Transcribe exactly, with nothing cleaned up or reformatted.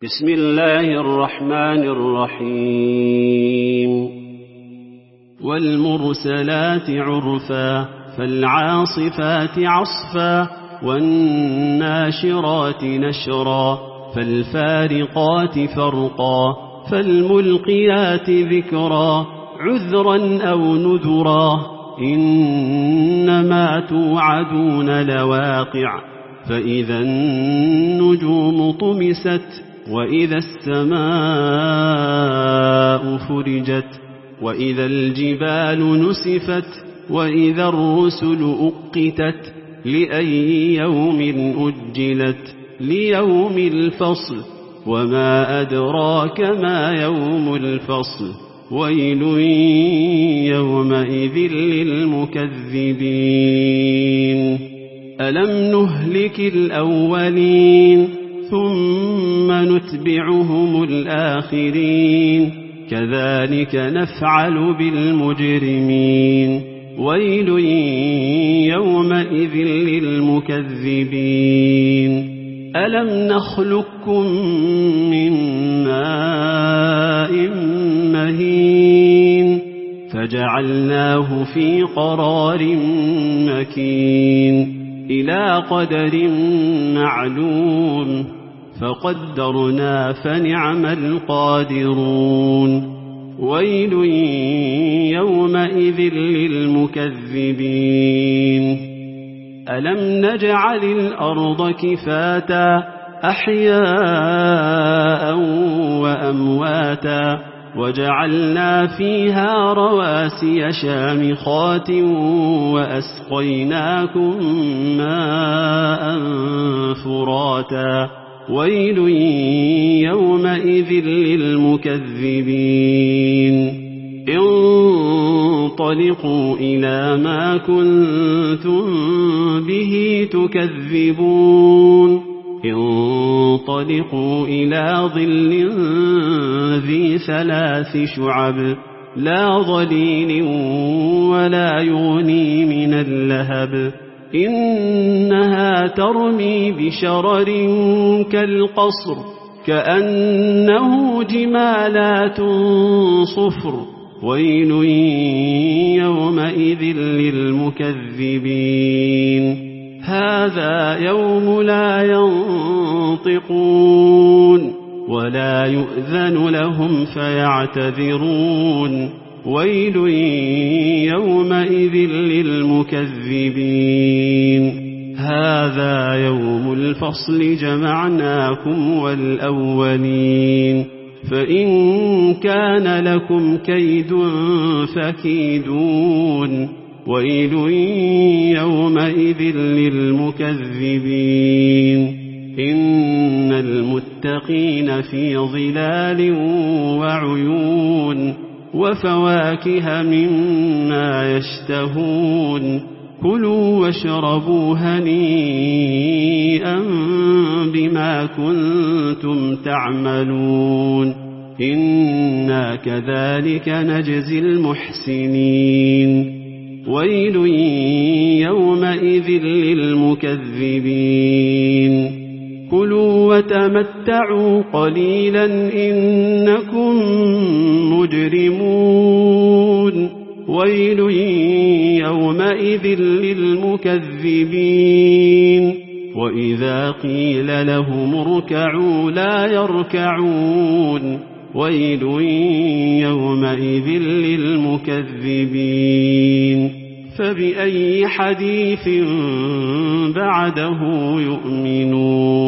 بسم الله الرحمن الرحيم والمرسلات عرفا فالعاصفات عصفا والناشرات نشرا فالفارقات فرقا فالملقيات ذكرا عذرا أو نذرا إنما توعدون لواقع فإذا النجوم طمست وإذا السماء فرجت وإذا الجبال نسفت وإذا الرسل أقتت لأي يوم أجلت ليوم الفصل وما أدراك ما يوم الفصل ويل يومئذ للمكذبين ألم نهلك الأولين ثم نتبعهم الآخرين كذلك نفعل بالمجرمين ويل يومئذ للمكذبين ألم نخلقكم من ماء مهين فجعلناه في قرار مكين إلى قدر معلوم فقدرنا فنعم القادرون ويل يومئذ للمكذبين ألم نجعل الأرض كفاتا أحياء وأمواتا وجعلنا فيها رواسي شامخات وأسقيناكم ماء فراتا ويل يومئذ للمكذبين انطلقوا إلى ما كنتم به تكذبون انطلقوا إلى ظل ذي ثلاث شعب لا ظليل ولا يغني من اللهب إنها ترمي بشرر كالقصر كأنه جمالات صفر ويل يومئذ للمكذبين هذا يوم لا ينطقون ولا يؤذن لهم فيعتذرون ويل يومئذ للمكذبين هذا يوم الفصل جمعناكم والأولين فإن كان لكم كيد فكيدون ويل يومئذ للمكذبين إن المتقين في ظلال وعيون وفواكه مما يشتهون كلوا واشربوا هنيئا بما كنتم تعملون إنا كذلك نجزي المحسنين ويل يومئذ للمكذبين كلوا وتمتعوا قليلا إنكم مجرمون ويل يومئذ للمكذبين وإذا قيل لهم اركعوا لا يركعون ويل يومئذ للمكذبين فبأي حديث بعده يؤمنون